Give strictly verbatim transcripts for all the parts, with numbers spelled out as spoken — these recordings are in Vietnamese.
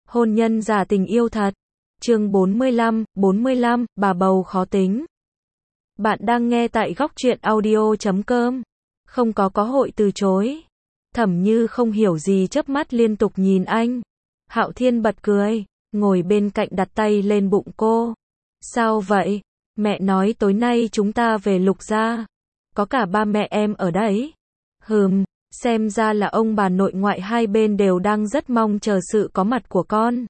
Hôn nhân giả tình yêu thật. Chương bốn mươi lăm, bốn mươi lăm, bà bầu khó tính. Bạn đang nghe tại góc truyện audio chấm com. Không có có hội từ chối. Thẩm Như không hiểu gì chớp mắt liên tục nhìn anh. Hạo Thiên bật cười, ngồi bên cạnh đặt tay lên bụng cô. Sao vậy? Mẹ nói tối nay chúng ta về Lục gia. Có cả ba mẹ em ở đấy. Hừm, xem ra là ông bà nội ngoại hai bên đều đang rất mong chờ sự có mặt của con.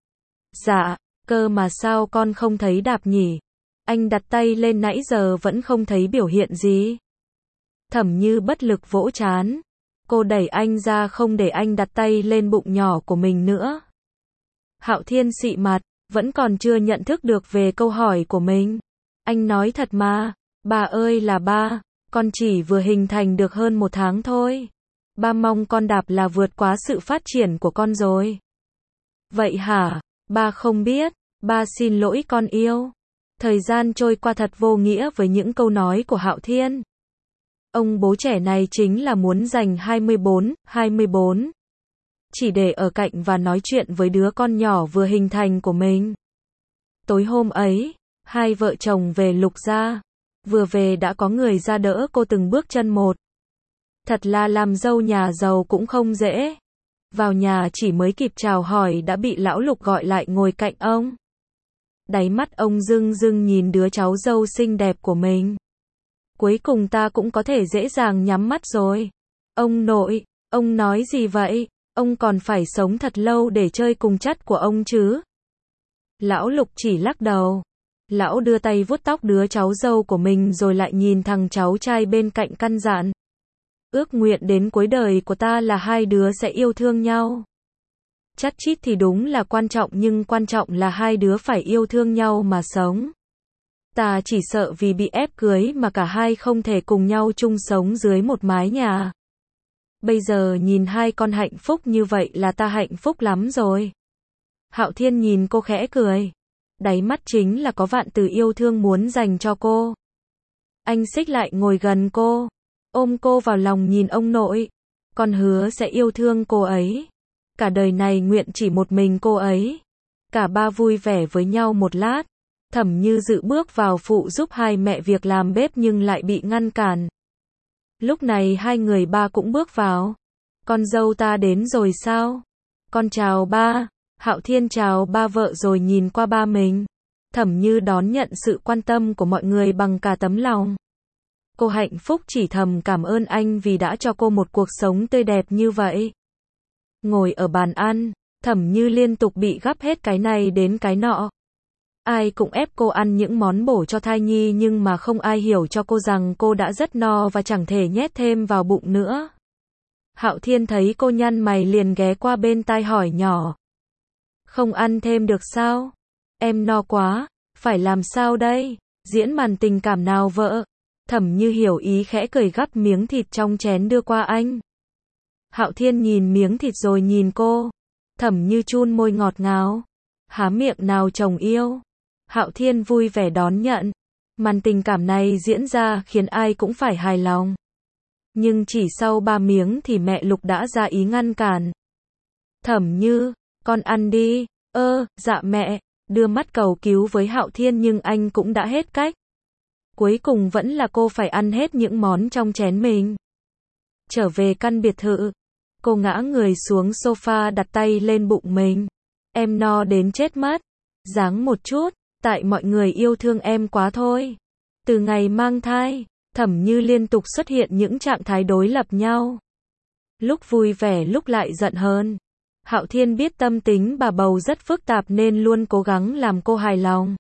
Dạ, cơ mà sao con không thấy Đạp nhỉ? Anh đặt tay lên nãy giờ vẫn không thấy biểu hiện gì. Thẩm Như bất lực vỗ trán. Cô đẩy anh ra không để anh đặt tay lên bụng nhỏ của mình nữa. Hạo Thiên xị mặt, vẫn còn chưa nhận thức được về câu hỏi của mình. Anh nói thật mà, bà ơi là ba, con chỉ vừa hình thành được hơn một tháng thôi. Ba mong con Đạp là vượt quá sự phát triển của con rồi. Vậy hả? Ba không biết, ba xin lỗi con yêu. Thời gian trôi qua thật vô nghĩa với những câu nói của Hạo Thiên. Ông bố trẻ này chính là muốn dành hai mươi bốn, hai mươi bốn. Chỉ để ở cạnh và nói chuyện với đứa con nhỏ vừa hình thành của mình. Tối hôm ấy, hai vợ chồng về Lục gia. Vừa về đã có người ra đỡ cô từng bước chân một. Thật là làm dâu nhà giàu cũng không dễ. Vào nhà chỉ mới kịp chào hỏi đã bị lão Lục gọi lại ngồi cạnh ông. Đáy mắt ông rưng rưng nhìn đứa cháu dâu xinh đẹp của mình. Cuối cùng ta cũng có thể dễ dàng nhắm mắt rồi. Ông nội, ông nói gì vậy? Ông còn phải sống thật lâu để chơi cùng chất của ông chứ? Lão Lục chỉ lắc đầu. Lão đưa tay vuốt tóc đứa cháu dâu của mình rồi lại nhìn thằng cháu trai bên cạnh căn dặn. Ước nguyện đến cuối đời của ta là hai đứa sẽ yêu thương nhau. Chắt chít thì đúng là quan trọng nhưng quan trọng là hai đứa phải yêu thương nhau mà sống. Ta chỉ sợ vì bị ép cưới mà cả hai không thể cùng nhau chung sống dưới một mái nhà. Bây giờ nhìn hai con hạnh phúc như vậy là ta hạnh phúc lắm rồi. Hạo Thiên nhìn cô khẽ cười. Đáy mắt chính là có vạn từ yêu thương muốn dành cho cô. Anh xích lại ngồi gần cô. Ôm cô vào lòng nhìn ông nội. Con hứa sẽ yêu thương cô ấy. Cả đời này nguyện chỉ một mình cô ấy. Cả ba vui vẻ với nhau một lát. Thẩm Như dự bước vào phụ giúp hai mẹ việc làm bếp nhưng lại bị ngăn cản. Lúc này hai người ba cũng bước vào. Con dâu ta đến rồi sao? Con chào ba. Hạo Thiên chào ba vợ rồi nhìn qua ba mình. Thẩm Như đón nhận sự quan tâm của mọi người bằng cả tấm lòng. Cô hạnh phúc chỉ thầm cảm ơn anh vì đã cho cô một cuộc sống tươi đẹp như vậy. Ngồi ở bàn ăn, Thẩm Như liên tục bị gắp hết cái này đến cái nọ. Ai cũng ép cô ăn những món bổ cho thai nhi nhưng mà không ai hiểu cho cô rằng cô đã rất no và chẳng thể nhét thêm vào bụng nữa. Hạo Thiên thấy cô nhăn mày liền ghé qua bên tai hỏi nhỏ. Không ăn thêm được sao? Em no quá, phải làm sao đây? Diễn màn tình cảm nào vợ? Thẩm Như hiểu ý khẽ cười gắp miếng thịt trong chén đưa qua anh. Hạo Thiên nhìn miếng thịt rồi nhìn cô. Thẩm Như chun môi ngọt ngào. Há miệng nào chồng yêu. Hạo Thiên vui vẻ đón nhận. Màn tình cảm này diễn ra khiến ai cũng phải hài lòng. Nhưng chỉ sau ba miếng thì mẹ Lục đã ra ý ngăn cản. Thẩm Như, con ăn đi. Ơ, dạ mẹ. Đưa mắt cầu cứu với Hạo Thiên nhưng anh cũng đã hết cách. Cuối cùng vẫn là cô phải ăn hết những món trong chén mình. Trở về căn biệt thự. Cô ngã người xuống sofa đặt tay lên bụng mình. Em no đến chết mất. Ráng một chút, tại mọi người yêu thương em quá thôi. Từ ngày mang thai, Thẩm Như liên tục xuất hiện những trạng thái đối lập nhau. Lúc vui vẻ lúc lại giận hơn. Hạo Thiên biết tâm tính bà bầu rất phức tạp nên luôn cố gắng làm cô hài lòng.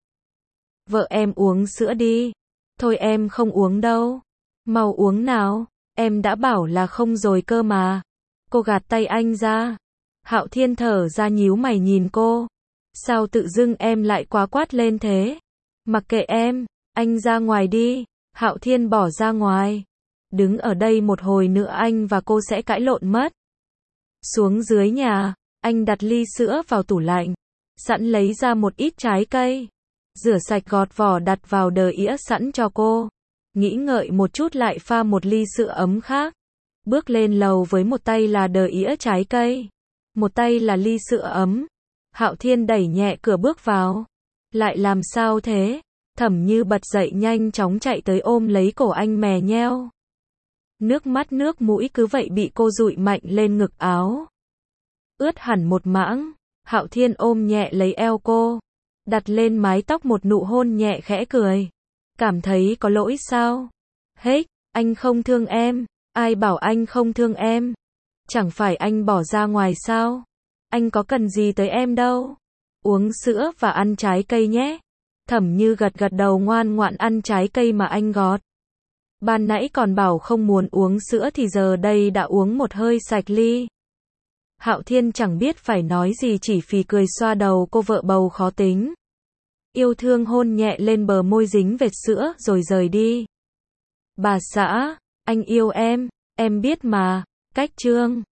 Vợ em uống sữa đi. Thôi em không uống đâu. Mau uống nào, em đã bảo là không rồi cơ mà. Cô gạt tay anh ra. Hạo Thiên thở ra nhíu mày nhìn cô. Sao tự dưng em lại quá quát lên thế? Mặc kệ em, anh ra ngoài đi. Hạo Thiên bỏ ra ngoài. Đứng ở đây một hồi nữa anh và cô sẽ cãi lộn mất. Xuống dưới nhà, anh đặt ly sữa vào tủ lạnh. Sẵn lấy ra một ít trái cây. Rửa sạch gọt vỏ đặt vào đờ ĩa sẵn cho cô. Nghĩ ngợi một chút lại pha một ly sữa ấm khác. Bước lên lầu với một tay là đờ ĩa trái cây. Một tay là ly sữa ấm. Hạo Thiên đẩy nhẹ cửa bước vào. Lại làm sao thế? Thẩm Như bật dậy nhanh chóng chạy tới ôm lấy cổ anh mè nheo. Nước mắt nước mũi cứ vậy bị cô dụi mạnh lên ngực áo. Ướt hẳn một mảng. Hạo Thiên ôm nhẹ lấy eo cô. Đặt lên mái tóc một nụ hôn nhẹ khẽ cười. Cảm thấy có lỗi sao? Hết, anh không thương em. Ai bảo anh không thương em? Chẳng phải anh bỏ ra ngoài sao? Anh có cần gì tới em đâu. Uống sữa và ăn trái cây nhé. Thẩm Như gật gật đầu ngoan ngoãn ăn trái cây mà anh gọt. Ban nãy còn bảo không muốn uống sữa thì giờ đây đã uống một hơi sạch ly. Hạo Thiên chẳng biết phải nói gì chỉ phì cười xoa đầu cô vợ bầu khó tính. Yêu thương hôn nhẹ lên bờ môi dính vệt sữa rồi rời đi. Bà xã, anh yêu em, em biết mà, cách chương.